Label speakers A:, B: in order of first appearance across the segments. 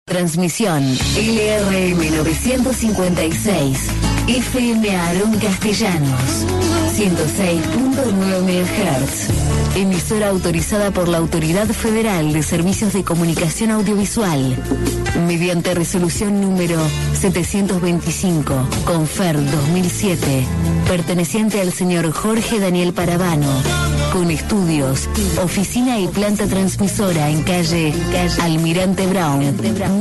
A: Transmisión LRM 956, FM Aarón Castellanos, 106.9 MHz. Emisora autorizada por la Autoridad Federal de Servicios de Comunicación Audiovisual, mediante resolución número 725, Confer 2007, perteneciente al señor Jorge Daniel Parabano, con estudios, oficina y planta transmisora en calle Almirante Brown,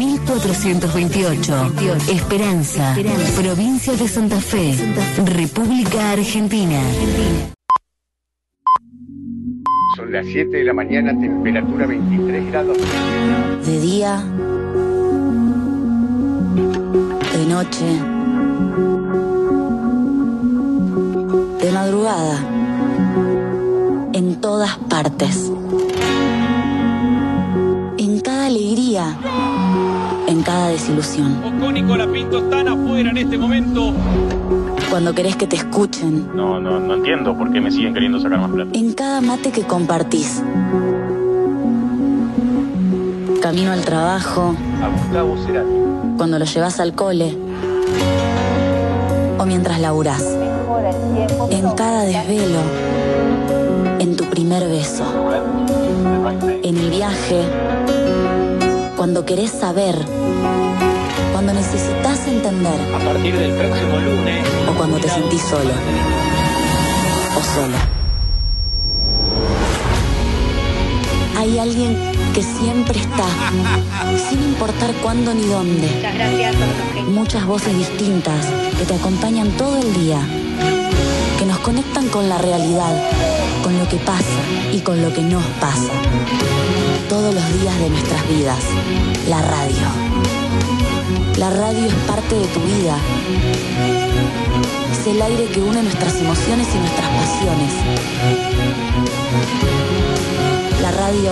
A: 1428, Esperanza, provincia de Santa Fe, República Argentina.
B: Son las 7 de la mañana, temperatura 23 grados.
C: De día, de noche, de madrugada, en todas partes. En cada alegría, en cada desilusión.
D: Ocon y Colapinto están afuera en este momento.
C: Cuando querés que te escuchen.
E: No entiendo por qué me siguen queriendo sacar más plata.
C: En cada mate que compartís. Camino al trabajo.
B: A Gustavo Cerati.
C: Cuando lo llevas al cole. O mientras laburás. En cada desvelo. En tu primer beso. En el viaje. Cuando querés saber. Cuando necesitas entender.
D: A partir del próximo lunes.
C: O cuando te sentís solo. O sola. Hay alguien que siempre está, sin importar cuándo ni dónde.
F: Muchas gracias.
C: Muchas voces distintas que te acompañan todo el día, que nos conectan con la realidad, con lo que pasa y con lo que nos pasa. Todos los días de nuestras vidas. La radio. La radio es parte de tu vida. Es el aire que une nuestras emociones y nuestras pasiones. La radio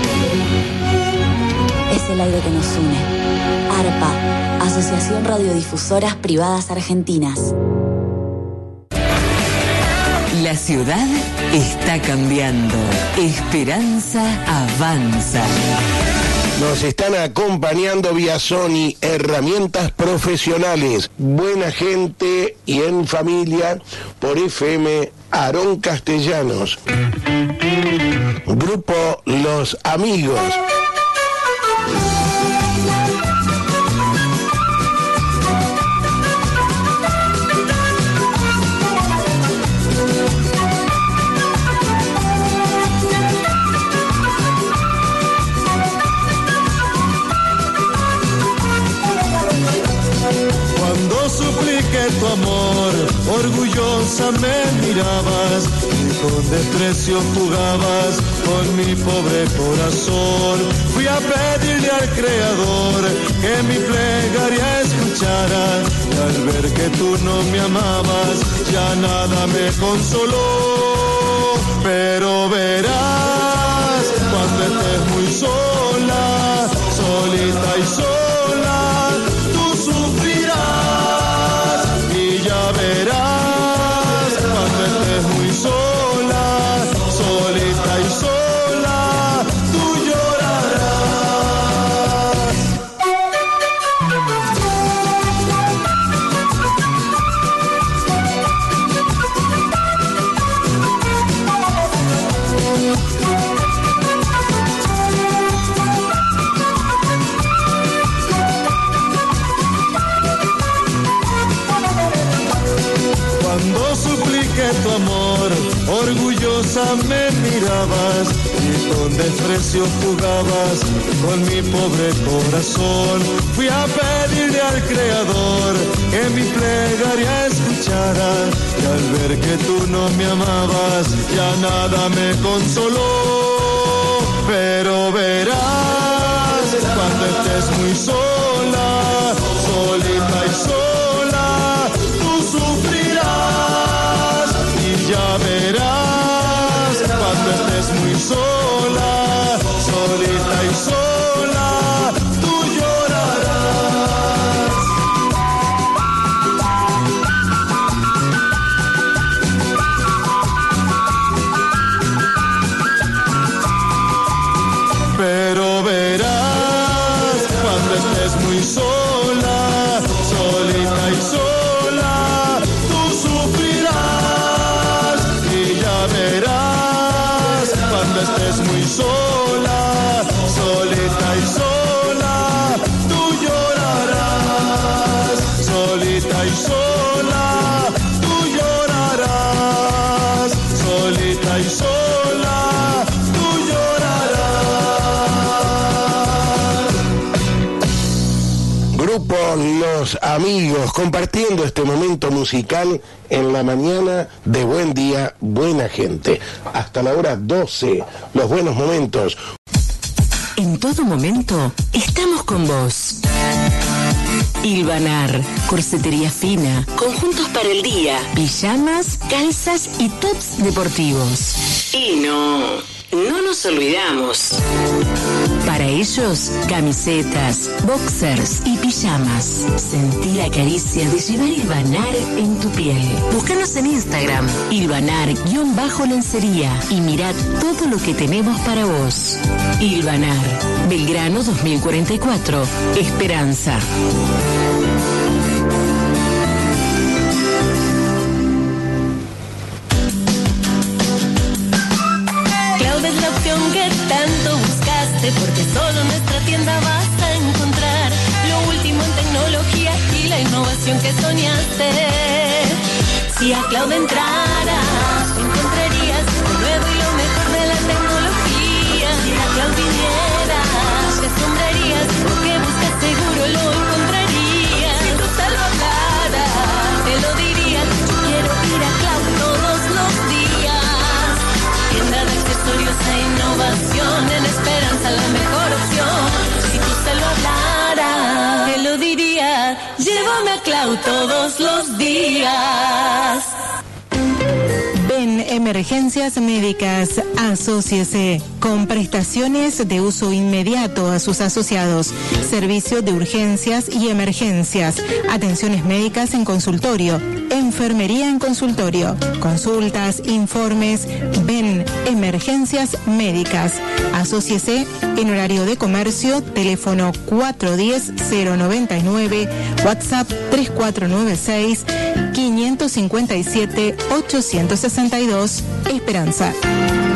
C: es el aire que nos une. ARPA, Asociación Radiodifusoras Privadas Argentinas.
A: La ciudad está cambiando. Esperanza avanza.
G: Nos están acompañando vía Sony, herramientas profesionales, buena gente y en familia por FM Aarón Castellanos. Grupo Los Amigos.
H: Tu amor, orgullosa me mirabas y con desprecio jugabas con mi pobre corazón. Fui a pedirle al Creador que mi plegaria escuchara y al ver que tú no me amabas ya nada me consoló. Pero verás cuando estés muy sola, solita y sola, tú sufrirás. Ya verás cuando estés muy sola, solita y sola, tú llorarás. Cuando supliqué tu amor, orgullosa me mirabas y con desprecio jugabas con mi pobre corazón. Fui a pedirle al Creador que mi plegaria escuchara y al ver que tú no me amabas ya nada me consoló. Pero verás cuando estés muy sola, solita y sola, tú sufrirás. Ya verás cuando estés muy sola, solita y sola, tú llorarás. Pero verás cuando estés muy sola, solita y sola, tú sufrirás y ya verás cuando estés muy sola, solita y sola, tú llorarás, solita y sola, tú llorarás, solita y sola, tú llorarás.
G: Grupo Los Amigos, compartiendo este momento musical en la mañana de Buen Día, Buena Gente. Hasta la hora 12, los buenos momentos.
A: En todo momento, estamos con vos. Ilvanar, corsetería fina, conjuntos para el día, pijamas, calzas y tops deportivos. Y no nos olvidamos. Para ellos, camisetas, boxers y pijamas. Sentí la caricia de llevar Ilvanar en tu piel. Búscanos en Instagram, Ilvanar_lencería y mirá todo lo que tenemos para vos. Ilvanar, Belgrano 2044, Esperanza.
F: Que tanto buscaste, porque solo en nuestra tienda vas a encontrar lo último en tecnología y la innovación que soñaste. Si a Cloud entraras, encontrarías lo nuevo y lo mejor de la tecnología. Si a Cloud vinieras, te asombrarías, lo que buscas seguro lo encontrarías. Si tú te lo hablaras, te lo dirías. Yo quiero ir a Cloud todos los días. Tienda de accesorios e innovación, en Esperanza la mejor opción. Si tú se lo hablaras, te lo diría. Llévame a Cloud todos los días.
I: Ven Emergencias Médicas, asóciese con prestaciones de uso inmediato a sus asociados, servicio de urgencias y emergencias, atenciones médicas en consultorio, enfermería en consultorio, consultas, informes. Ven Emergencias Médicas, asóciese en horario de comercio, teléfono 410-099, WhatsApp 3496-557-862, Esperanza.